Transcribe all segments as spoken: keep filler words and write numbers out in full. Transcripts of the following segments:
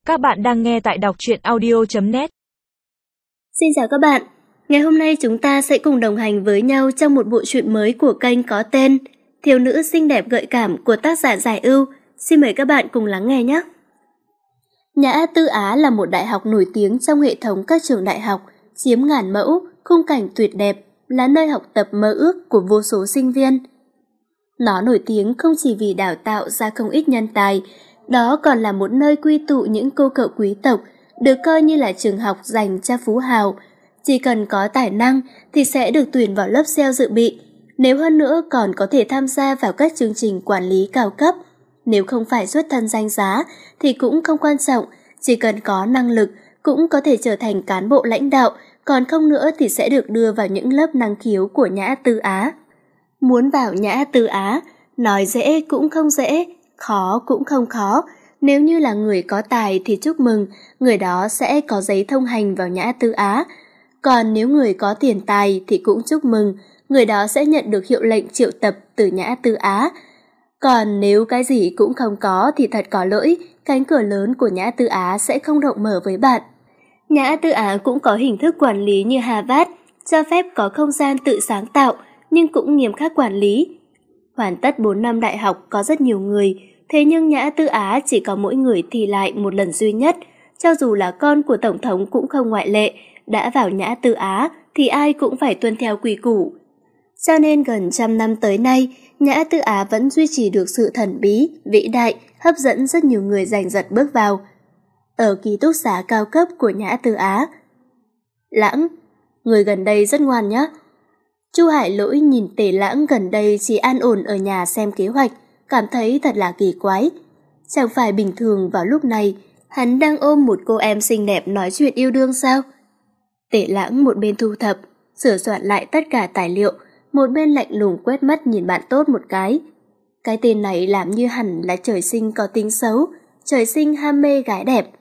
Các bạn đang nghe tại đọc truyện audio chấm net. Xin chào các bạn. Ngày hôm nay chúng ta sẽ cùng đồng hành với nhau trong một bộ truyện mới của kênh có tên Thiếu nữ xinh đẹp gợi cảm của tác giả Giải Ưu. Xin mời các bạn cùng lắng nghe nhé. Nhã Tư Á là một đại học nổi tiếng trong hệ thống các trường đại học, chiếm ngàn mẫu, khung cảnh tuyệt đẹp, là nơi học tập mơ ước của vô số sinh viên. Nó nổi tiếng không chỉ vì đào tạo ra không ít nhân tài, đó còn là một nơi quy tụ những cô cậu quý tộc, được coi như là trường học dành cho phú hào. Chỉ cần có tài năng thì sẽ được tuyển vào lớp sale dự bị, nếu hơn nữa còn có thể tham gia vào các chương trình quản lý cao cấp. Nếu không phải xuất thân danh giá thì cũng không quan trọng, chỉ cần có năng lực cũng có thể trở thành cán bộ lãnh đạo, còn không nữa thì sẽ được đưa vào những lớp năng khiếu của Nhã Tư Á. Muốn vào Nhã Tư Á, nói dễ cũng không dễ, khó cũng không khó. Nếu như là người có tài thì chúc mừng, người đó sẽ có giấy thông hành vào Nhã Tư Á. Còn nếu người có tiền tài thì cũng chúc mừng, người đó sẽ nhận được hiệu lệnh triệu tập từ Nhã Tư Á. Còn nếu cái gì cũng không có thì thật có lỗi, cánh cửa lớn của Nhã Tư Á sẽ không rộng mở với bạn. Nhã Tư Á cũng có hình thức quản lý như Harvard, cho phép có không gian tự sáng tạo, nhưng cũng nghiêm khắc quản lý. Hoàn tất bốn năm đại học có rất nhiều người, thế nhưng Nhã Tư Á chỉ có mỗi người thi lại một lần duy nhất, cho dù là con của Tổng thống cũng không ngoại lệ, đã vào Nhã Tư Á thì ai cũng phải tuân theo quy củ. Cho nên gần trăm năm tới nay, Nhã Tư Á vẫn duy trì được sự thần bí, vĩ đại, hấp dẫn rất nhiều người giành giật bước vào. Ở ký túc xá cao cấp của Nhã Tư Á. Lãng, người gần đây rất ngoan nhá. Chu Hải Lỗi nhìn Tề Lãng gần đây chỉ an ổn ở nhà xem kế hoạch, cảm thấy thật là kỳ quái. Chẳng phải bình thường vào lúc này, hắn đang ôm một cô em xinh đẹp nói chuyện yêu đương sao? Tề Lãng một bên thu thập, sửa soạn lại tất cả tài liệu, một bên lạnh lùng quét mắt nhìn bạn tốt một cái. Cái tên này làm như hẳn là trời sinh có tính xấu, trời sinh ham mê gái đẹp.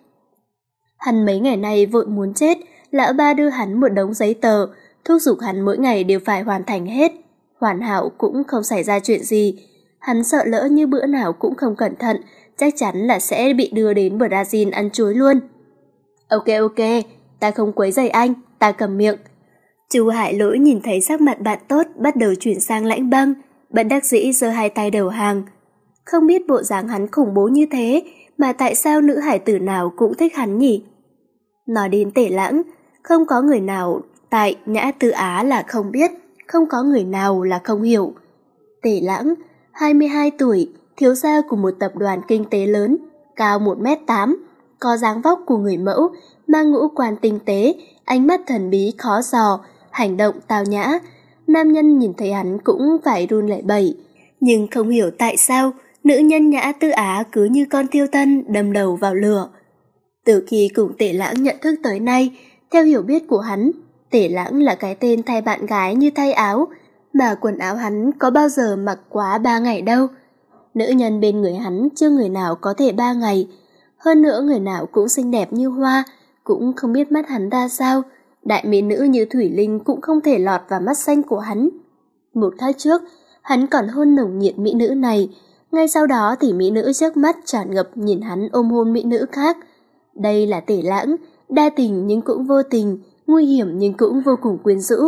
Hắn mấy ngày nay vội muốn chết, lão ba đưa hắn một đống giấy tờ, thúc giục hắn mỗi ngày đều phải hoàn thành hết. Hoàn hảo cũng không xảy ra chuyện gì. Hắn sợ lỡ như bữa nào cũng không cẩn thận, chắc chắn là sẽ bị đưa đến Brazil ăn chuối luôn. Ok ok, ta không quấy rầy anh, ta cầm miệng. Chu Hải Lỗi nhìn thấy sắc mặt bạn tốt bắt đầu chuyển sang lãnh băng, bất đắc dĩ giơ hai tay đầu hàng. Không biết bộ dáng hắn khủng bố như thế, mà tại sao nữ hải tử nào cũng thích hắn nhỉ? Nói đến Tề Lãng, không có người nào tại Nhã Tư Á là không biết, không có người nào là không hiểu. Tề Lãng, hai mươi hai tuổi, thiếu gia của một tập đoàn kinh tế lớn, cao một mét tám, có dáng vóc của người mẫu, mang ngũ quan tinh tế, ánh mắt thần bí khó dò, hành động tao nhã. Nam nhân nhìn thấy hắn cũng phải run lẩy bẩy, nhưng không hiểu tại sao nữ nhân Nhã Tư Á cứ như con thiêu thân đâm đầu vào lửa. Từ khi cùng Tề Lãng nhận thức tới nay, theo hiểu biết của hắn, Tề Lãng là cái tên thay bạn gái như thay áo, mà quần áo hắn có bao giờ mặc quá ba ngày đâu. Nữ nhân bên người hắn chưa người nào có thể ba ngày, hơn nữa người nào cũng xinh đẹp như hoa, cũng không biết mắt hắn ra sao, đại mỹ nữ như Thủy Linh cũng không thể lọt vào mắt xanh của hắn. Một khắc trước, hắn còn hôn nồng nhiệt mỹ nữ này, ngay sau đó thì mỹ nữ trước mắt tràn ngập nhìn hắn ôm hôn mỹ nữ khác. Đây là Tề Lãng, đa tình nhưng cũng vô tình, nguy hiểm nhưng cũng vô cùng quyến rũ.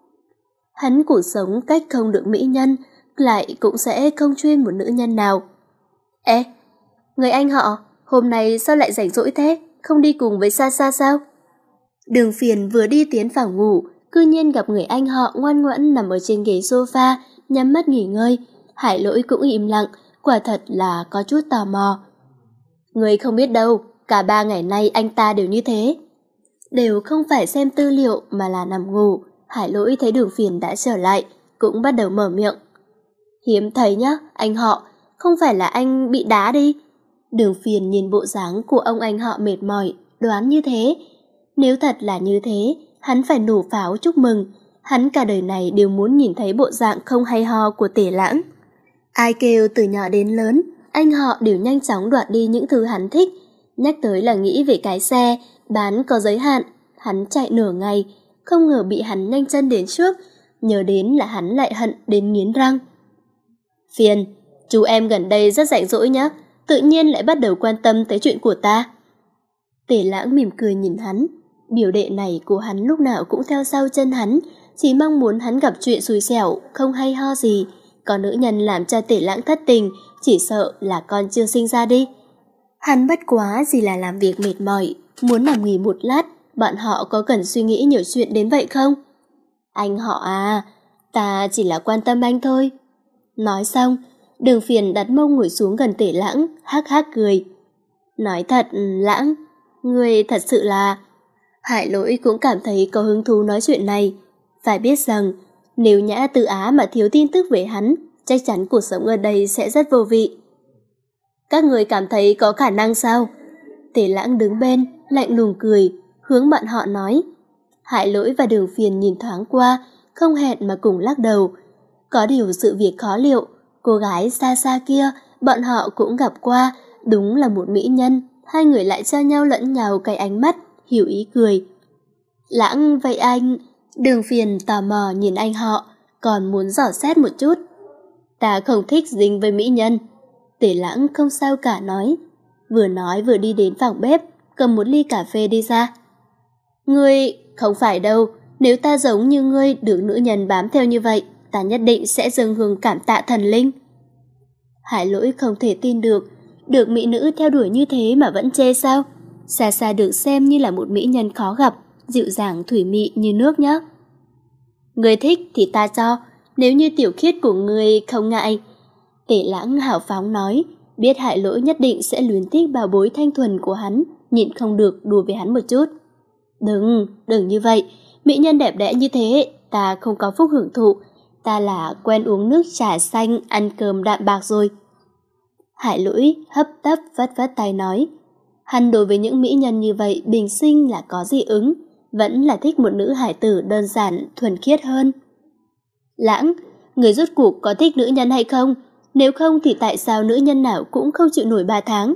Hắn cuộc sống cách không được mỹ nhân, lại cũng sẽ không chuyên một nữ nhân nào. Ê, người anh họ, hôm nay sao lại rảnh rỗi thế, không đi cùng với Sa Sa sao? Đường Phiền vừa đi tiến vào ngủ, cư nhiên gặp người anh họ ngoan ngoãn nằm ở trên ghế sofa, nhắm mắt nghỉ ngơi. Hải Lỗi cũng im lặng, quả thật là có chút tò mò. Người không biết đâu, cả ba ngày nay anh ta đều như thế. Đều không phải xem tư liệu mà là nằm ngủ. Hải Lỗi thấy Đường Phiền đã trở lại, cũng bắt đầu mở miệng. Hiếm thấy nhá, anh họ, không phải là anh bị đá đi? Đường Phiền nhìn bộ dáng của ông anh họ mệt mỏi, đoán như thế. Nếu thật là như thế, hắn phải nổ pháo chúc mừng. Hắn cả đời này đều muốn nhìn thấy bộ dạng không hay ho của Tề Lãng. Ai kêu từ nhỏ đến lớn, anh họ đều nhanh chóng đoạt đi những thứ hắn thích. Nhắc tới là nghĩ về cái xe, bán có giới hạn, hắn chạy nửa ngày, không ngờ bị hắn nhanh chân đến trước, nhớ đến là hắn lại hận đến nghiến răng. Phiền, chú em gần đây rất rảnh rỗi nhá, tự nhiên lại bắt đầu quan tâm tới chuyện của ta. Tề Lãng mỉm cười nhìn hắn. Biểu đệ này của hắn lúc nào cũng theo sau chân hắn, chỉ mong muốn hắn gặp chuyện xui xẻo, không hay ho gì. Có nữ nhân làm cho Tề Lãng thất tình, chỉ sợ là con chưa sinh ra đi. Hắn bất quá chỉ là làm việc mệt mỏi, muốn nằm nghỉ một lát. Bọn họ có cần suy nghĩ nhiều chuyện đến vậy không? Anh họ à, ta chỉ là quan tâm anh thôi. Nói xong, Đường Phiền đặt mông ngồi xuống gần Tề Lãng, hắc hắc cười. Nói thật, Lãng, ngươi thật sự là... Hải Lỗi cũng cảm thấy có hứng thú nói chuyện này. Phải biết rằng, nếu Nhã Tư Á mà thiếu tin tức về hắn, chắc chắn cuộc sống ở đây sẽ rất vô vị. Các người cảm thấy có khả năng sao? Tề Lãng đứng bên, lạnh lùng cười, hướng bọn họ nói. Hải Lỗi và Đường Phiền nhìn thoáng qua, không hẹn mà cùng lắc đầu. Có điều sự việc khó liệu, cô gái xa xa kia, bọn họ cũng gặp qua, đúng là một mỹ nhân. Hai người lại cho nhau lẫn nhau cái ánh mắt, hiểu ý cười. Lãng, vậy anh... Đường Phiền tò mò nhìn anh họ, còn muốn dò xét một chút. Ta không thích dính với mỹ nhân. Tề Lãng không sao cả nói. Vừa nói vừa đi đến phòng bếp, cầm một ly cà phê đi ra. Ngươi, không phải đâu, nếu ta giống như ngươi được nữ nhân bám theo như vậy, ta nhất định sẽ dâng hương cảm tạ thần linh. Hải Lỗi không thể tin được, được mỹ nữ theo đuổi như thế mà vẫn chê sao? Xa xa được xem như là một mỹ nhân khó gặp, dịu dàng thủy mị như nước nhé. Ngươi thích thì ta cho, nếu như tiểu khiết của ngươi không ngại. Tề Lãng hào phóng nói, biết Hải Lỗi nhất định sẽ luyến tiếc bảo bối thanh thuần của hắn, nhịn không được đùa với hắn một chút. Đừng, đừng như vậy, mỹ nhân đẹp đẽ như thế, ta không có phúc hưởng thụ, ta là quen uống nước trà xanh, ăn cơm đạm bạc rồi. Hải Lỗi hấp tấp vất vất tay nói, hắn đối với những mỹ nhân như vậy bình sinh là có dị ứng, vẫn là thích một nữ hải tử đơn giản, thuần khiết hơn. Lãng, người rốt cuộc có thích nữ nhân hay không? Nếu không thì tại sao nữ nhân nào cũng không chịu nổi ba tháng?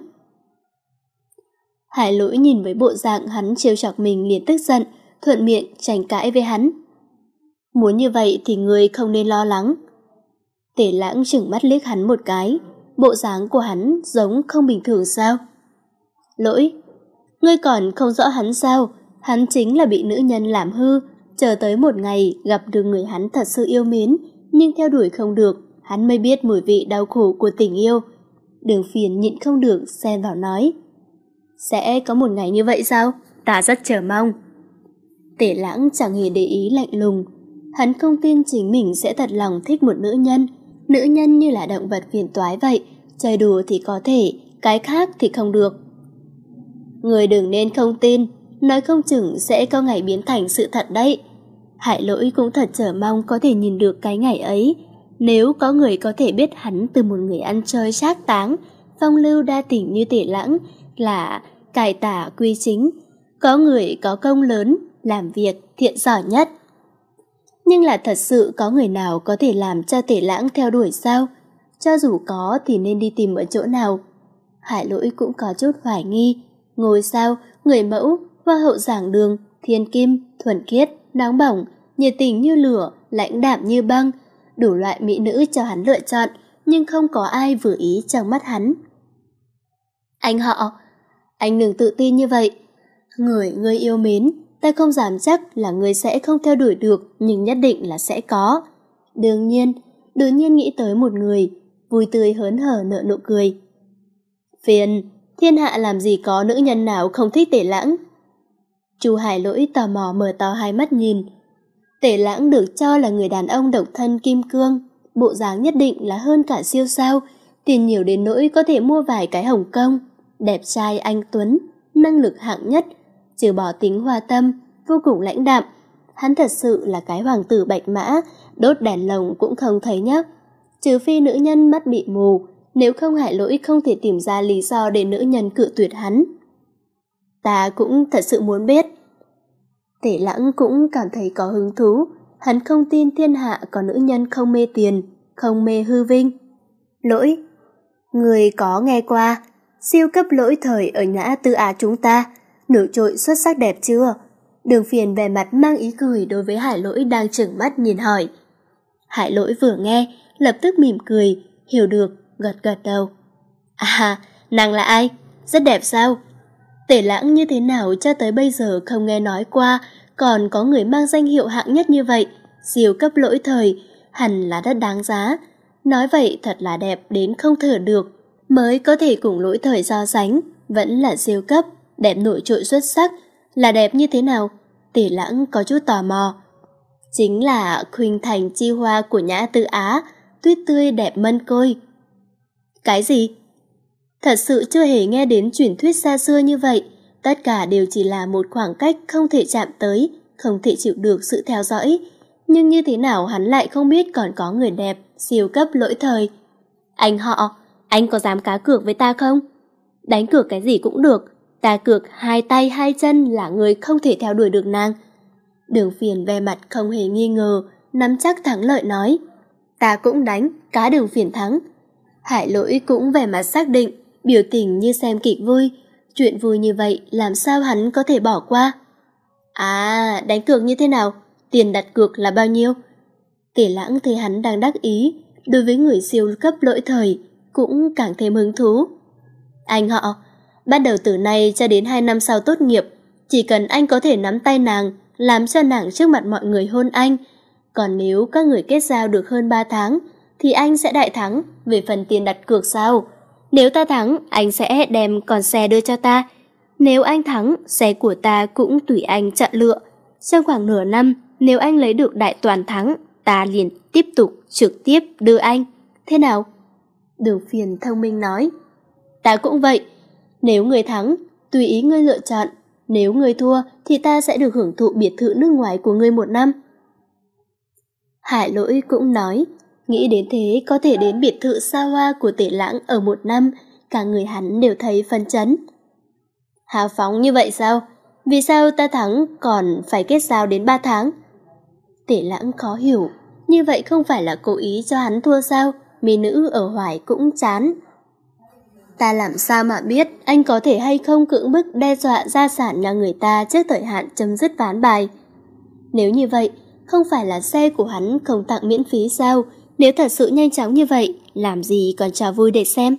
Hải Lỗi nhìn với bộ dạng hắn trêu chọc mình liền tức giận, thuận miệng tranh cãi với hắn. Muốn như vậy thì ngươi không nên lo lắng. Tề Lãng chừng mắt liếc hắn một cái, bộ dáng của hắn giống không bình thường sao? Lỗi, ngươi còn không rõ hắn sao? Hắn chính là bị nữ nhân làm hư, chờ tới một ngày gặp được người hắn thật sự yêu mến, nhưng theo đuổi không được, hắn mới biết mùi vị đau khổ của tình yêu. Đường Phiền nhịn không được xen vào nói. Sẽ có một ngày như vậy sao? Ta rất chờ mong. Tề Lãng chẳng hề để ý lạnh lùng. Hắn không tin chính mình sẽ thật lòng thích một nữ nhân. Nữ nhân như là động vật phiền toái vậy, chơi đùa thì có thể, cái khác thì không được. Người đừng nên không tin, nói không chừng sẽ có ngày biến thành sự thật đấy. Hải Lỗi cũng thật chờ mong có thể nhìn được cái ngày ấy. Nếu có người có thể biết hắn từ một người ăn chơi trác táng, phong lưu đa tình như Tề Lãng là cải tả quy chính, có người có công lớn, làm việc thiện giỏi nhất. Nhưng là thật sự có người nào có thể làm cho Tề Lãng theo đuổi sao? Cho dù có thì nên đi tìm ở chỗ nào? Hải Lỗi cũng có chút hoài nghi. Ngôi sao, người mẫu, hoa hậu giảng đường, thiên kim, thuần khiết, nóng bỏng, nhiệt tình như lửa, lãnh đạm như băng, đủ loại mỹ nữ cho hắn lựa chọn, nhưng không có ai vừa ý trong mắt hắn. Anh họ, anh đừng tự tin như vậy. Người ngươi yêu mến, ta không dám chắc là ngươi sẽ không theo đuổi được, nhưng nhất định là sẽ có. Đương nhiên, đột nhiên nghĩ tới một người, vui tươi hớn hở nở nụ cười. Phiền, thiên hạ làm gì có nữ nhân nào không thích Tề Lãng? Chu Hải Lỗi tò mò mở to hai mắt nhìn. Tề Lãng được cho là người đàn ông độc thân kim cương, bộ dáng nhất định là hơn cả siêu sao, tiền nhiều đến nỗi có thể mua vài cái Hồng Kông, đẹp trai anh tuấn, năng lực hạng nhất, trừ bỏ tính hoa tâm, vô cùng lãnh đạm. Hắn thật sự là cái hoàng tử bạch mã, đốt đèn lồng cũng không thấy nhá. Trừ phi nữ nhân mắt bị mù, nếu không Hải Lỗi không thể tìm ra lý do để nữ nhân cự tuyệt hắn. Ta cũng thật sự muốn biết. Tề Lãng cũng cảm thấy có hứng thú, hắn không tin thiên hạ có nữ nhân không mê tiền, không mê hư vinh. Lỗi, người có nghe qua siêu cấp lỗi thời ở Nhã Tư Á chúng ta, nổi trội xuất sắc đẹp chưa? Đường Phiền vẻ mặt mang ý cười đối với Hải Lỗi đang trừng mắt nhìn hỏi. Hải Lỗi vừa nghe, lập tức mỉm cười, hiểu được, gật gật đầu. À, nàng là ai? Rất đẹp sao? Tể Lãng như thế nào cho tới bây giờ không nghe nói qua, còn có người mang danh hiệu hạng nhất như vậy, siêu cấp lỗi thời, hẳn là rất đáng giá. Nói vậy thật là đẹp đến không thở được, mới có thể cùng lỗi thời so sánh, vẫn là siêu cấp, đẹp nổi trội xuất sắc. Là đẹp như thế nào? Tể Lãng có chút tò mò. Chính là khuynh thành chi hoa của Nhã Tư Á, tuyết tươi đẹp mân côi. Cái gì? Thật sự chưa hề nghe đến truyền thuyết xa xưa như vậy, tất cả đều chỉ là một khoảng cách không thể chạm tới, không thể chịu được sự theo dõi. Nhưng như thế nào hắn lại không biết còn có người đẹp, siêu cấp lỗi thời. Anh họ, anh có dám cá cược với ta không? Đánh cược cái gì cũng được, ta cược hai tay hai chân là người không thể theo đuổi được nàng. Đường Phiền ve mặt không hề nghi ngờ, nắm chắc thắng lợi nói. Ta cũng đánh, cá Đường Phiền thắng. Hải Lỗi cũng vẻ mặt xác định, biểu tình như xem kịch vui. Chuyện vui như vậy làm sao hắn có thể bỏ qua? À, đánh cược như thế nào? Tiền đặt cược là bao nhiêu? Tể Lãng thấy hắn đang đắc ý, đối với người siêu cấp lỗi thời cũng càng thêm hứng thú. Anh họ, bắt đầu từ nay cho đến hai năm sau tốt nghiệp, chỉ cần anh có thể nắm tay nàng, làm cho nàng trước mặt mọi người hôn anh. Còn nếu các người kết giao được hơn ba tháng, thì anh sẽ đại thắng. Về phần tiền đặt cược sao? Nếu ta thắng, anh sẽ đem con xe đưa cho ta. Nếu anh thắng, xe của ta cũng tùy anh chọn lựa. Trong khoảng nửa năm, nếu anh lấy được đại toàn thắng, ta liền tiếp tục trực tiếp đưa anh. Thế nào? Đường Phiền thông minh nói. Ta cũng vậy. Nếu người thắng, tùy ý ngươi lựa chọn. Nếu ngươi thua, thì ta sẽ được hưởng thụ biệt thự nước ngoài của ngươi một năm. Hải Lỗi cũng nói. Nghĩ đến thế có thể đến biệt thự xa hoa của Tể Lãng ở một năm, cả người hắn đều thấy phấn chấn. Hào phóng như vậy sao? Vì sao ta thắng còn phải kết giao đến ba tháng? Tể Lãng khó hiểu, như vậy không phải là cố ý cho hắn thua sao? Mỹ nữ ở Hoài cũng chán. Ta làm sao mà biết anh có thể hay không cưỡng bức đe dọa gia sản nhà người ta trước thời hạn chấm dứt ván bài? Nếu như vậy, không phải là xe của hắn không tặng miễn phí sao? Nếu thật sự nhanh chóng như vậy, làm gì còn trò vui để xem?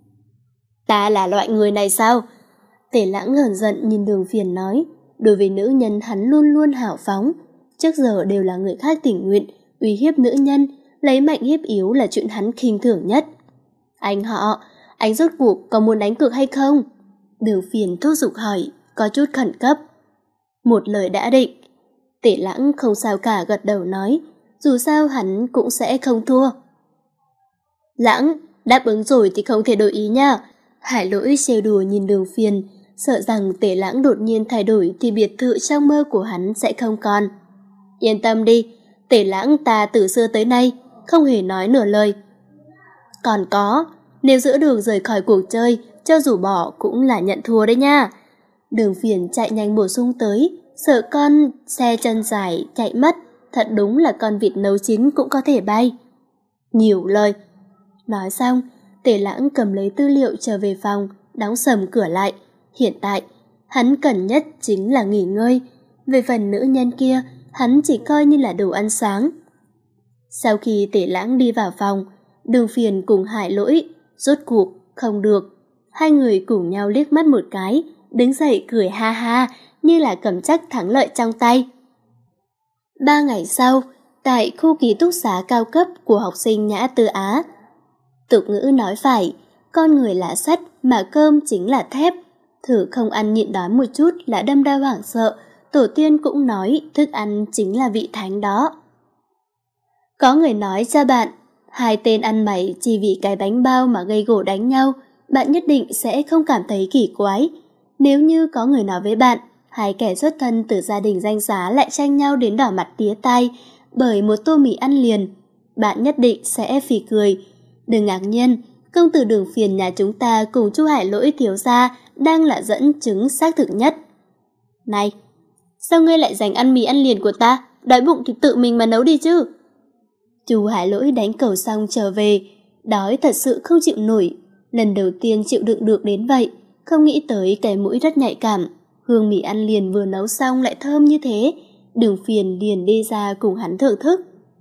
Ta là loại người này sao? Tể Lãng hờn giận nhìn Đường Phiền nói. Đối với nữ nhân hắn luôn luôn hào phóng. Trước giờ đều là người khác tình nguyện, uy hiếp nữ nhân, lấy mạnh hiếp yếu là chuyện hắn khinh thường nhất. Anh họ, anh rốt cuộc có muốn đánh cược hay không? Đường Phiền thúc giục hỏi, có chút khẩn cấp. Một lời đã định. Tể Lãng không sao cả gật đầu nói. Dù sao hắn cũng sẽ không thua. Lãng, đáp ứng rồi thì không thể đổi ý nha. Hải Lỗi trêu đùa nhìn Đường Phiền, sợ rằng Tể Lãng đột nhiên thay đổi thì biệt thự trong mơ của hắn sẽ không còn. Yên tâm đi, Tể Lãng ta từ xưa tới nay không hề nói nửa lời. Còn có, nếu giữa đường rời khỏi cuộc chơi, cho dù bỏ cũng là nhận thua đấy nha. Đường Phiền chạy nhanh bổ sung tới, sợ con xe chân dài chạy mất. Thật đúng là con vịt nấu chín cũng có thể bay. Nhiều lời. Nói xong, Tể Lãng cầm lấy tư liệu trở về phòng, đóng sầm cửa lại. Hiện tại, hắn cần nhất chính là nghỉ ngơi. Về phần nữ nhân kia, hắn chỉ coi như là đồ ăn sáng. Sau khi Tể Lãng đi vào phòng, Đường Phiền cùng Hải Lỗi, rốt cuộc, không được. Hai người cùng nhau liếc mắt một cái, đứng dậy cười ha ha, như là cầm chắc thắng lợi trong tay. Ba ngày sau, tại khu ký túc xá cao cấp của học sinh Nhã Tư Á. Tục ngữ nói phải, con người là sắt mà cơm chính là thép. Thử không ăn nhịn đói một chút là đâm đau hoảng sợ, tổ tiên cũng nói thức ăn chính là vị thánh đó. Có người nói cho bạn, hai tên ăn mày chỉ vì cái bánh bao mà gây gổ đánh nhau, bạn nhất định sẽ không cảm thấy kỳ quái. Nếu như có người nói với bạn, hai kẻ xuất thân từ gia đình danh giá lại tranh nhau đến đỏ mặt tía tai bởi một tô mì ăn liền, bạn nhất định sẽ phì cười. Đừng ngạc nhiên, công tử Đường Phiền nhà chúng ta cùng chú Hải Lỗi thiếu gia đang là dẫn chứng xác thực nhất. Này, sao ngươi lại dành ăn mì ăn liền của ta? Đói bụng thì tự mình mà nấu đi chứ. Chú Hải Lỗi đánh cầu xong trở về, đói thật sự không chịu nổi. Lần đầu tiên chịu đựng được đến vậy, không nghĩ tới cái mũi rất nhạy cảm. Hương mì ăn liền vừa nấu xong lại thơm như thế, Đường Phiền liền đi ra cùng hắn thưởng thức.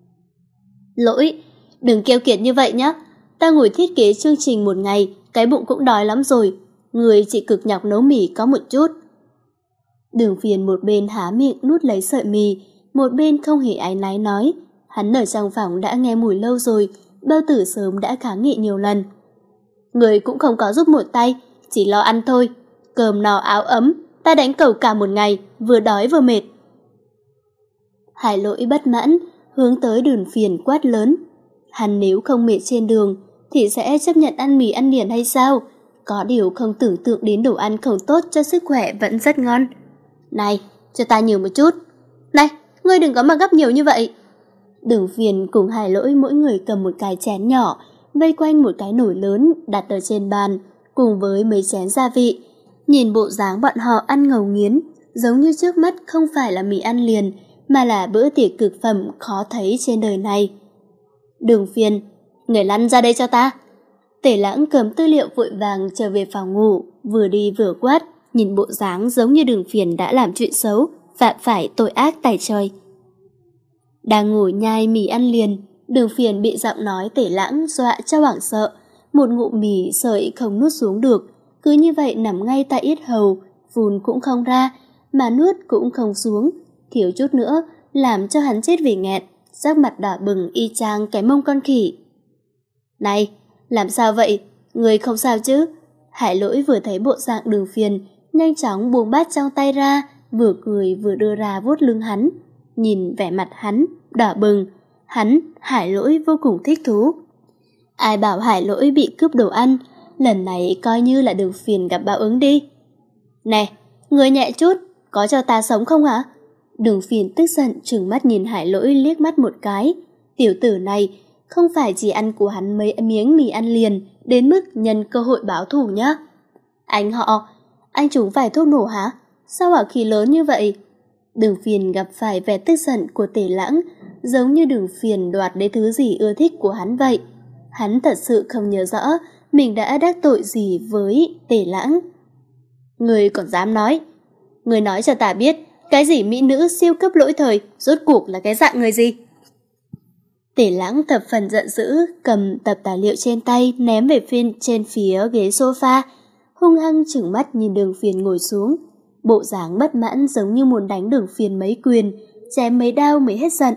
Lỗi, đừng keo kiệt như vậy nhé. Ta ngồi thiết kế chương trình một ngày, cái bụng cũng đói lắm rồi. người chỉ cực nhọc nấu mì có một chút. Đường Phiền một bên há miệng nuốt lấy sợi mì, một bên không hề áy náy nói, hắn ở trong phòng đã nghe mùi lâu rồi, bao tử sớm đã kháng nghị nhiều lần. Người cũng không có giúp một tay, chỉ lo ăn thôi, cơm no áo ấm, ta đánh cầu cả một ngày, vừa đói vừa mệt. Hải Lỗi bất mãn, hướng tới Đường Phiền quát lớn. Hắn nếu không mệt trên đường, thì sẽ chấp nhận ăn mì ăn liền hay sao? Có điều không tưởng tượng đến đồ ăn không tốt cho sức khỏe vẫn rất ngon. Này, cho ta nhiều một chút. Này, ngươi đừng có mà gấp nhiều như vậy. Đường Phiền cùng Hải Lỗi mỗi người cầm một cái chén nhỏ, vây quanh một cái nồi lớn đặt ở trên bàn, cùng với mấy chén gia vị. Nhìn bộ dáng bọn họ ăn ngấu nghiến, giống như trước mắt không phải là mì ăn liền, mà là bữa tiệc cực phẩm khó thấy trên đời này. Đường Phiền, người lăn ra đây cho ta. Tể Lãng cầm tư liệu vội vàng trở về phòng ngủ, vừa đi vừa quát, nhìn bộ dáng giống như Đường Phiền đã làm chuyện xấu, phạm phải tội ác tày trời. Đang ngồi nhai mì ăn liền, Đường Phiền bị giọng nói Tể Lãng dọa cho hoảng sợ, một ngụm mì sợi không nuốt xuống được, cứ như vậy nằm ngay tại yết hầu, phun cũng không ra, mà nuốt cũng không xuống, thiếu chút nữa làm cho hắn chết vì nghẹn, sắc mặt đỏ bừng y chang cái mông con khỉ. Này, làm sao vậy? Người không sao chứ? Hải Lỗi vừa thấy bộ dạng Đường Phiền, nhanh chóng buông bát trong tay ra, vừa cười vừa đưa ra vuốt lưng hắn. Nhìn vẻ mặt hắn, đỏ bừng, hắn, Hải Lỗi vô cùng thích thú. Ai bảo Hải Lỗi bị cướp đồ ăn, lần này coi như là Đường Phiền gặp báo ứng đi. Nè, người nhẹ chút, có cho ta sống không hả? Đường Phiền tức giận trừng mắt nhìn Hải Lỗi liếc mắt một cái. Tiểu tử này không phải chỉ ăn của hắn mấy miếng mì ăn liền, đến mức nhân cơ hội báo thù nhá. Anh họ, anh trúng phải thuốc nổ hả? Sao hỏa khí lớn như vậy? Đường Phiền gặp phải vẻ tức giận của Tể Lãng, giống như Đường Phiền đoạt lấy thứ gì ưa thích của hắn vậy. Hắn thật sự không nhớ rõ mình đã đắc tội gì với Tể Lãng. Người còn dám nói? Người nói cho ta biết, cái gì mỹ nữ siêu cấp lỗi thời, rốt cuộc là cái dạng người gì? Tể Lãng thập phần giận dữ, cầm tập tài liệu trên tay ném về phiên trên phía ghế sofa, hung hăng trừng mắt nhìn Đường Phiền ngồi xuống. Bộ dáng bất mãn giống như muốn đánh Đường Phiền mấy quyền, chém mấy đao mới hết giận.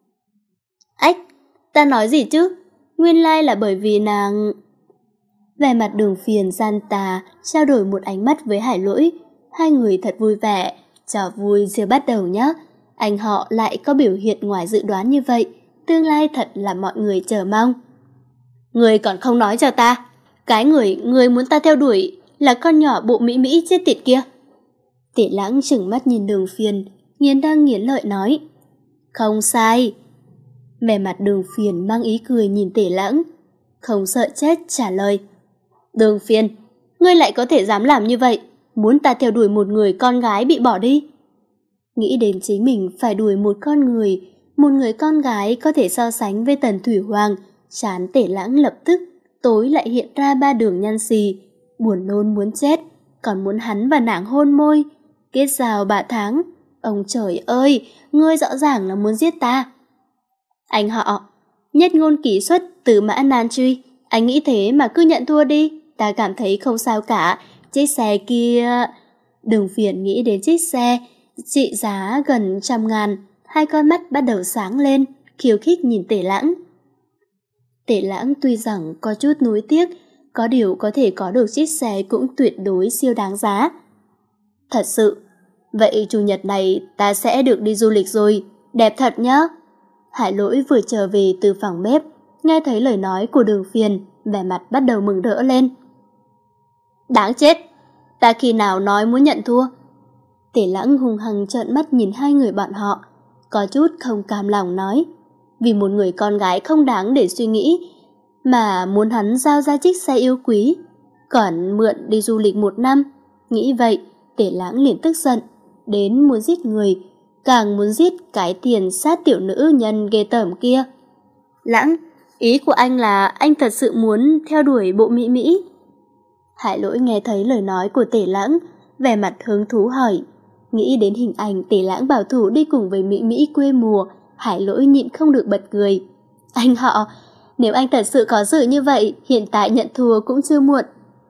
Ách, ta nói gì chứ? Nguyên lai là bởi vì nàng... Vẻ mặt Đường Phiền gian tà, trao đổi một ánh mắt với Hải Lỗi. Hai người thật vui vẻ, trò vui chưa bắt đầu nhé. Anh họ lại có biểu hiện ngoài dự đoán như vậy, tương lai thật là mọi người chờ mong. Người còn không nói cho ta, cái người người muốn ta theo đuổi là con nhỏ bộ mỹ mỹ chết tiệt kia. Tể Lãng trừng mắt nhìn Đường Phiền, nghiến răng nghiến lợi nói. Không sai. Vẻ mặt Đường Phiền mang ý cười nhìn Tể Lãng, không sợ chết trả lời. Đường Phiền, ngươi lại có thể dám làm như vậy, muốn ta theo đuổi một người con gái bị bỏ đi. Nghĩ đến chính mình phải đuổi một con người, một người con gái có thể so sánh với Tần Thủy Hoàng, trán Tể Lãng lập tức tối lại hiện ra ba đường nhăn xì, buồn nôn muốn chết, còn muốn hắn và nàng hôn môi, kết giao ba tháng. Ông trời ơi, ngươi rõ ràng là muốn giết ta. Anh họ, nhất ngôn kỷ xuất từ mã nan truy, anh nghĩ thế mà cứ nhận thua đi, ta cảm thấy không sao cả, chiếc xe kia... Đường Phiền nghĩ đến chiếc xe, trị giá gần trăm ngàn, hai con mắt bắt đầu sáng lên, khiêu khích nhìn Tể Lãng. Tể Lãng tuy rằng có chút nuối tiếc, có điều có thể có được chiếc xe cũng tuyệt đối siêu đáng giá. Thật sự, vậy chủ nhật này ta sẽ được đi du lịch rồi, đẹp thật nhá. Hải Lỗi vừa trở về từ phòng bếp, nghe thấy lời nói của Đường Phiền, vẻ mặt bắt đầu mừng rỡ lên. Đáng chết, ta khi nào nói muốn nhận thua? Tể Lãng hung hăng trợn mắt nhìn hai người bọn họ, có chút không cam lòng nói. Vì một người con gái không đáng để suy nghĩ, mà muốn hắn giao ra chiếc xe yêu quý, còn mượn đi du lịch một năm. Nghĩ vậy, Tể Lãng liền tức giận, đến muốn giết người, càng muốn giết cái tiền sát tiểu nữ nhân ghê tởm kia. Lãng, ý của anh là anh thật sự muốn theo đuổi bộ mỹ mỹ? Hải Lỗi nghe thấy lời nói của Tể Lãng, vẻ mặt hứng thú hỏi. Nghĩ đến hình ảnh Tể Lãng bảo thủ đi cùng với mỹ mỹ quê mùa, Hải Lỗi nhịn không được bật cười. Anh họ, nếu anh thật sự có dự như vậy, hiện tại nhận thua cũng chưa muộn.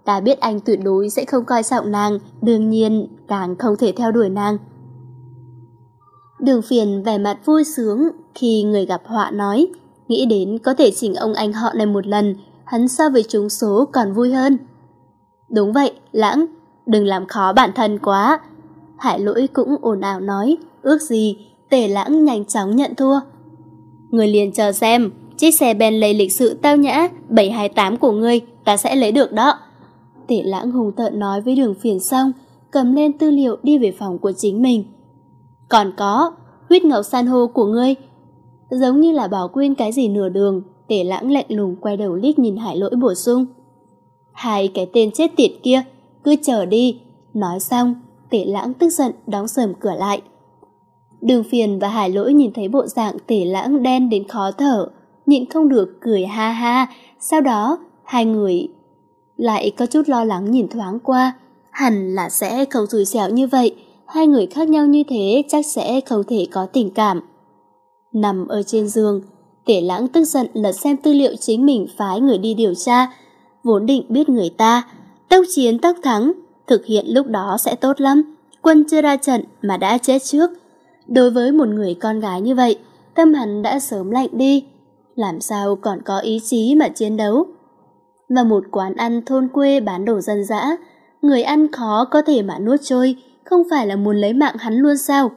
Ta biết anh tuyệt đối sẽ không coi trọng nàng, đương nhiên càng không thể theo đuổi nàng. Đường Phiền vẻ mặt vui sướng khi người gặp họa nói, nghĩ đến có thể chỉnh ông anh họ này một lần, hắn so với trúng số còn vui hơn. Đúng vậy, Lãng, đừng làm khó bản thân quá. Hải Lỗi cũng ồn ào nói, ước gì Tề Lãng nhanh chóng nhận thua. Người liền chờ xem, chiếc xe Bentley lịch sự tao nhã bảy hai tám của ngươi ta sẽ lấy được đó. Tề Lãng hùng tợn nói với Đường Phiền xong, cầm lên tư liệu đi về phòng của chính mình. Còn có, huyết ngọc san hô của ngươi. Giống như là bỏ quên cái gì nửa đường, Tề Lãng lạnh lùng quay đầu liếc nhìn Hải Lỗi bổ sung. Hai cái tên chết tiệt kia, cứ chờ đi. Nói xong, Tề Lãng tức giận đóng sầm cửa lại. Đường Phiền và Hải Lỗi nhìn thấy bộ dạng Tề Lãng đen đến khó thở, nhịn không được cười ha ha. Sau đó, hai người lại có chút lo lắng nhìn thoáng qua. Hẳn là sẽ không xui xẻo như vậy, hai người khác nhau như thế chắc sẽ không thể có tình cảm. Nằm ở trên giường, Tề Lãng tức giận lật xem tư liệu chính mình phái người đi điều tra. Vốn định biết người ta tốc chiến tốc thắng, thực hiện lúc đó sẽ tốt lắm, quân chưa ra trận mà đã chết trước. Đối với một người con gái như vậy, tâm hắn đã sớm lạnh đi, làm sao còn có ý chí mà chiến đấu. Và một quán ăn thôn quê bán đồ dân dã, người ăn khó có thể mà nuốt trôi, không phải là muốn lấy mạng hắn luôn sao?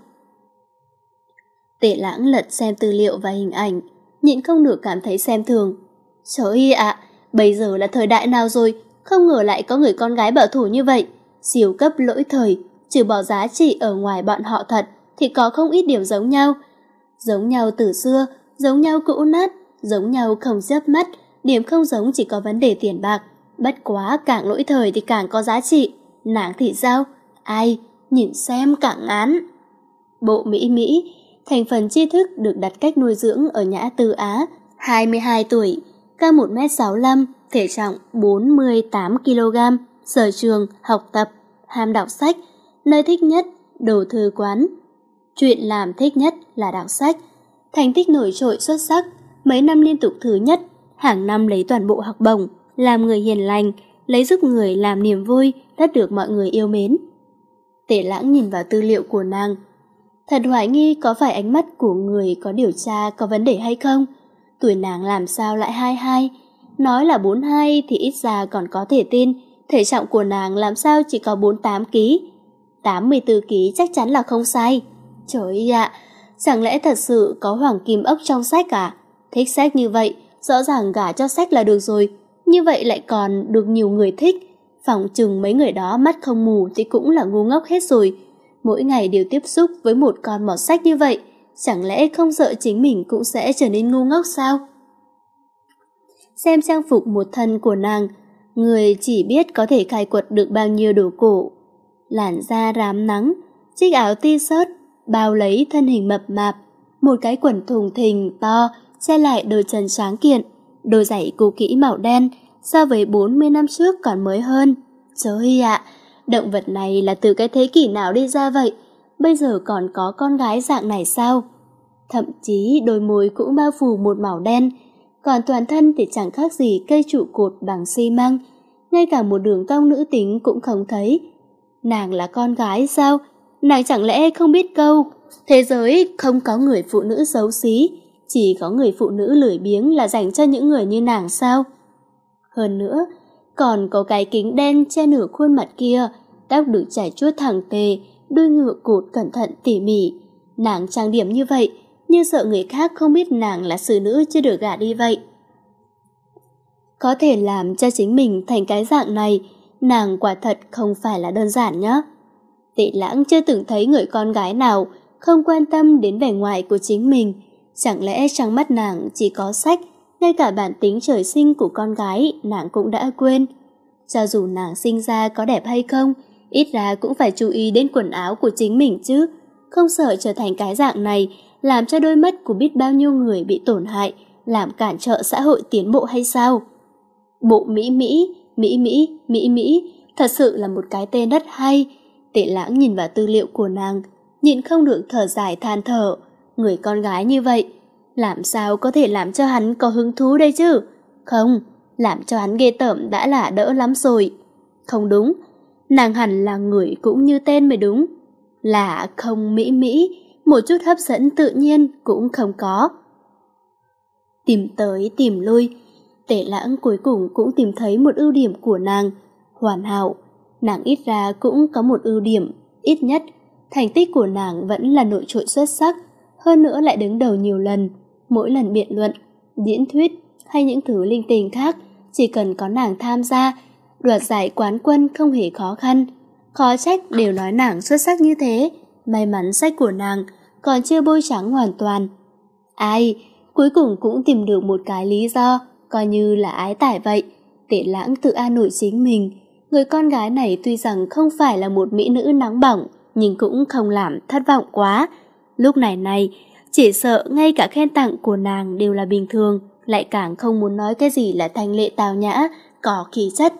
Tề Lãng lật xem tư liệu và hình ảnh, nhịn không được cảm thấy xem thường. Trời ạ, bây giờ là thời đại nào rồi, không ngờ lại có người con gái bảo thủ như vậy. Siêu cấp lỗi thời, trừ bỏ giá trị ở ngoài bọn họ thật, thì có không ít điểm giống nhau. Giống nhau từ xưa, giống nhau cũ nát, giống nhau không chớp mắt, điểm không giống chỉ có vấn đề tiền bạc. Bất quá càng lỗi thời thì càng có giá trị. Nàng thì sao? Ai? Nhìn xem càng án. Bộ Mỹ Mỹ, thành phần tri thức được đặt cách nuôi dưỡng ở Nhã Tư Á, hai mươi hai tuổi, cao một mét sáu mươi lăm, thể trọng bốn mươi tám ki lô gam, sở trường, học tập, ham đọc sách, nơi thích nhất, đồ thư quán. Chuyện làm thích nhất là đọc sách. Thành tích nổi trội xuất sắc, mấy năm liên tục thứ nhất, hàng năm lấy toàn bộ học bổng, làm người hiền lành, lấy giúp người làm niềm vui, rất được mọi người yêu mến. Tề Lãng nhìn vào tư liệu của nàng, thật hoài nghi có phải ánh mắt của người có điều tra có vấn đề hay không. Tuổi nàng làm sao lại hai mươi hai, nói là bốn mươi hai thì ít ra còn có thể tin. Thể trọng của nàng làm sao chỉ có bốn mươi tám ki lô gam, tám mươi tư ki lô gam chắc chắn là không sai. Trời ạ, chẳng lẽ thật sự có hoàng kim ốc trong sách à? Thích sách như vậy, rõ ràng gả cho sách là được rồi, như vậy lại còn được nhiều người thích. Phỏng chừng mấy người đó mắt không mù thì cũng là ngu ngốc hết rồi. Mỗi ngày đều tiếp xúc với một con mọt sách như vậy, chẳng lẽ không sợ chính mình cũng sẽ trở nên ngu ngốc sao? Xem trang phục một thân của nàng, người chỉ biết có thể khai quật được bao nhiêu đồ cổ. Làn da rám nắng, chiếc áo t-shirt bao lấy thân hình mập mạp, một cái quần thùng thình to che lại đôi chân tráng kiện, đôi giày cũ kỹ màu đen so với bốn mươi năm trước còn mới hơn. Trời ạ, động vật này là từ cái thế kỷ nào đi ra vậy? Bây giờ còn có con gái dạng này sao? Thậm chí đôi môi cũng bao phủ một màu đen, còn toàn thân thì chẳng khác gì cây trụ cột bằng xi măng, ngay cả một đường cong nữ tính cũng không thấy. Nàng là con gái sao? Nàng chẳng lẽ không biết câu thế giới không có người phụ nữ xấu xí, chỉ có người phụ nữ lười biếng là dành cho những người như nàng sao? Hơn nữa, còn có cái kính đen che nửa khuôn mặt kia, tóc được chải chuốt thẳng tề, đuôi ngựa cột cẩn thận tỉ mỉ. Nàng trang điểm như vậy, như sợ người khác không biết nàng là xử nữ chưa được gả đi vậy. Có thể làm cho chính mình thành cái dạng này, nàng quả thật không phải là đơn giản nhá. Tề Lãng chưa từng thấy người con gái nào không quan tâm đến vẻ ngoài của chính mình. Chẳng lẽ trong mắt nàng chỉ có sách, ngay cả bản tính trời sinh của con gái nàng cũng đã quên. Cho dù nàng sinh ra có đẹp hay không, ít ra cũng phải chú ý đến quần áo của chính mình chứ. Không sợ trở thành cái dạng này, làm cho đôi mắt của biết bao nhiêu người bị tổn hại, làm cản trở xã hội tiến bộ hay sao? Bộ Mỹ Mỹ, Mỹ Mỹ, Mỹ Mỹ, thật sự là một cái tên rất hay. Tề Lãng nhìn vào tư liệu của nàng, nhịn không được thở dài than thở. Người con gái như vậy, làm sao có thể làm cho hắn có hứng thú đây chứ? Không, làm cho hắn ghê tởm đã là đỡ lắm rồi. Không đúng, nàng hẳn là người cũng như tên mới đúng. Là không mỹ mỹ, một chút hấp dẫn tự nhiên cũng không có. Tìm tới tìm lui, Tể Lãng cuối cùng cũng tìm thấy một ưu điểm của nàng, hoàn hảo. Nàng ít ra cũng có một ưu điểm, ít nhất thành tích của nàng vẫn là nổi trội xuất sắc, hơn nữa lại đứng đầu nhiều lần. Mỗi lần biện luận, diễn thuyết hay những thứ linh tinh khác, chỉ cần có nàng tham gia, đoạt giải quán quân không hề khó khăn. Khó trách đều nói nàng xuất sắc như thế, may mắn sách của nàng còn chưa bôi trắng hoàn toàn. Ai, cuối cùng cũng tìm được một cái lý do, coi như là ái tải vậy. Tể Lãng tự an ủi chính mình, người con gái này tuy rằng không phải là một mỹ nữ nóng bỏng, nhưng cũng không làm thất vọng quá. Lúc này này, chỉ sợ ngay cả khen tặng của nàng đều là bình thường, lại càng không muốn nói cái gì là thanh lệ tào nhã, có khí chất.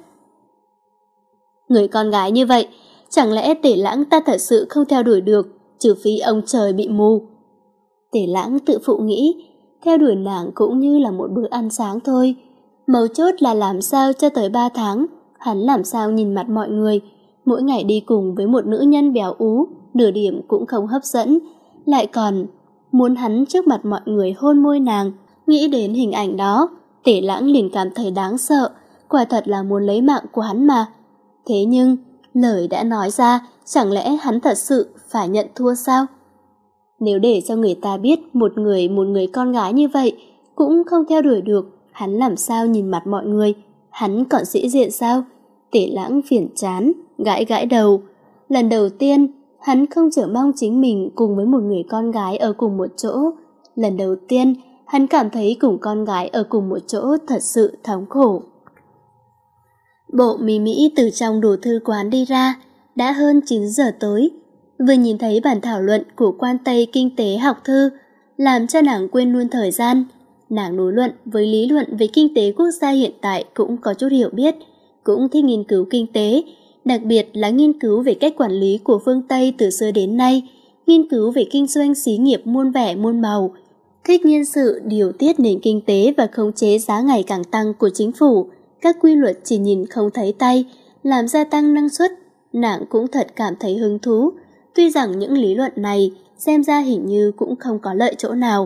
Người con gái như vậy, chẳng lẽ Tể Lãng ta thật sự không theo đuổi được, trừ phi ông trời bị mù. Tể Lãng tự phụ nghĩ, theo đuổi nàng cũng như là một bữa ăn sáng thôi. Mấu chốt là làm sao cho tới ba tháng, hắn làm sao nhìn mặt mọi người, mỗi ngày đi cùng với một nữ nhân béo ú, nửa điểm cũng không hấp dẫn, lại còn muốn hắn trước mặt mọi người hôn môi nàng. Nghĩ đến hình ảnh đó, Tể Lãng liền cảm thấy đáng sợ, quả thật là muốn lấy mạng của hắn mà. Thế nhưng, lời đã nói ra, chẳng lẽ hắn thật sự phải nhận thua sao? Nếu để cho người ta biết một người một người con gái như vậy cũng không theo đuổi được, hắn làm sao nhìn mặt mọi người? Hắn còn sĩ diện sao? Tể Lãng phiền chán, gãi gãi đầu. Lần đầu tiên, hắn không chờ mong chính mình cùng với một người con gái ở cùng một chỗ. Lần đầu tiên, hắn cảm thấy cùng con gái ở cùng một chỗ thật sự thống khổ. Bộ Mí Mỹ từ trong đồ thư quán đi ra, đã hơn chín giờ tối. Vừa nhìn thấy bản thảo luận của Quan Tây Kinh tế học thư, làm cho nàng quên luôn thời gian. Nàng đối luận với lý luận về kinh tế quốc gia hiện tại cũng có chút hiểu biết, cũng thích nghiên cứu kinh tế, đặc biệt là nghiên cứu về cách quản lý của phương Tây từ xưa đến nay, nghiên cứu về kinh doanh xí nghiệp muôn vẻ muôn màu, thích nhân sự điều tiết nền kinh tế và khống chế giá ngày càng tăng của chính phủ, các quy luật chỉ nhìn không thấy tay, làm gia tăng năng suất. Nàng cũng thật cảm thấy hứng thú, tuy rằng những lý luận này xem ra hình như cũng không có lợi chỗ nào.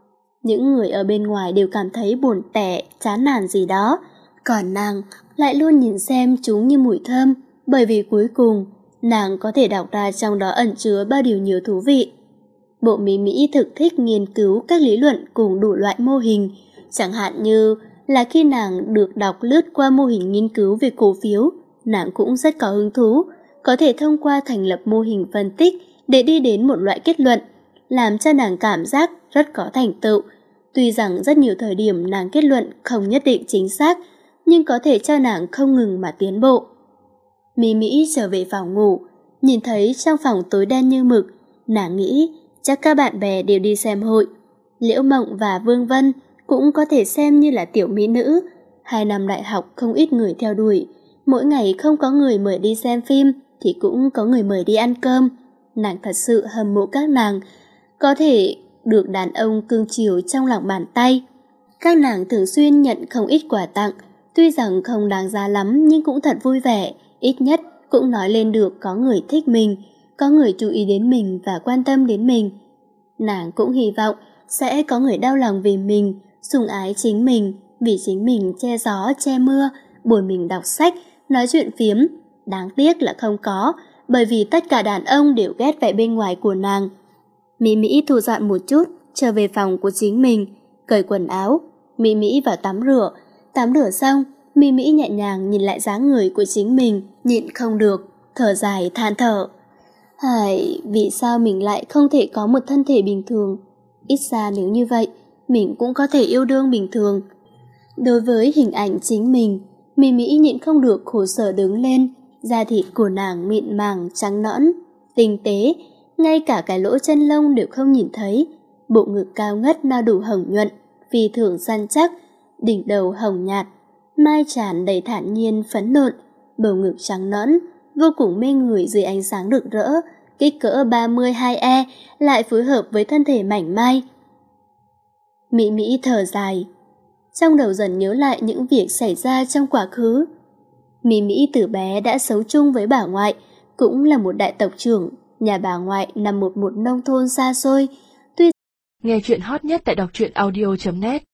Những người ở bên ngoài đều cảm thấy buồn tẻ, chán nản gì đó, còn nàng lại luôn nhìn xem chúng như mùi thơm, bởi vì cuối cùng nàng có thể đọc ra trong đó ẩn chứa bao điều nhiều thú vị. Bộ Mí Mỹ thực thích nghiên cứu các lý luận cùng đủ loại mô hình, chẳng hạn như là khi nàng được đọc lướt qua mô hình nghiên cứu về cổ phiếu, nàng cũng rất có hứng thú, có thể thông qua thành lập mô hình phân tích để đi đến một loại kết luận, làm cho nàng cảm giác rất có thành tựu. Tuy rằng rất nhiều thời điểm nàng kết luận không nhất định chính xác, nhưng có thể cho nàng không ngừng mà tiến bộ. Mí Mỹ trở về phòng ngủ, nhìn thấy trong phòng tối đen như mực, nàng nghĩ chắc các bạn bè đều đi xem hội. Liễu Mộng và Vương Vân cũng có thể xem như là tiểu mỹ nữ. Hai năm đại học không ít người theo đuổi, mỗi ngày không có người mời đi xem phim thì cũng có người mời đi ăn cơm. Nàng thật sự hâm mộ các nàng, có thể được đàn ông cưng chiều trong lòng bàn tay. Các nàng thường xuyên nhận không ít quà tặng, tuy rằng không đáng giá lắm nhưng cũng thật vui vẻ, ít nhất cũng nói lên được có người thích mình, có người chú ý đến mình và quan tâm đến mình. Nàng cũng hy vọng sẽ có người đau lòng vì mình, sủng ái chính mình, vì chính mình che gió che mưa, bồi mình đọc sách, nói chuyện phiếm. Đáng tiếc là không có, bởi vì tất cả đàn ông đều ghét vẻ bên ngoài của nàng. Mí Mỹ thu dọn một chút, trở về phòng của chính mình, cởi quần áo. Mí Mỹ vào tắm rửa. Tắm rửa xong, Mí Mỹ nhẹ nhàng nhìn lại dáng người của chính mình, nhịn không được, thở dài than thở. Hài, vì sao mình lại không thể có một thân thể bình thường? Ít ra nếu như vậy, mình cũng có thể yêu đương bình thường. Đối với hình ảnh chính mình, Mí Mỹ nhịn không được khổ sở đứng lên. Da thịt của nàng mịn màng, trắng nõn, tinh tế, ngay cả cái lỗ chân lông đều không nhìn thấy. Bộ ngực cao ngất no đủ hồng nhuận, phi thường săn chắc, đỉnh đầu hồng nhạt, mai tràn đầy thản nhiên phấn nộn, bầu ngực trắng nõn, vô cùng mê người dưới ánh sáng rực rỡ, kích cỡ ba mươi hai E lại phối hợp với thân thể mảnh mai. Mí Mỹ thở dài, trong đầu dần nhớ lại những việc xảy ra trong quá khứ. Mỹ Mỹ từ bé đã sống chung với bà ngoại, cũng là một đại tộc trưởng. Nhà bà ngoại nằm một một nông thôn xa xôi. Tuy nghe chuyện hot nhất tại đọc truyện audio chấm net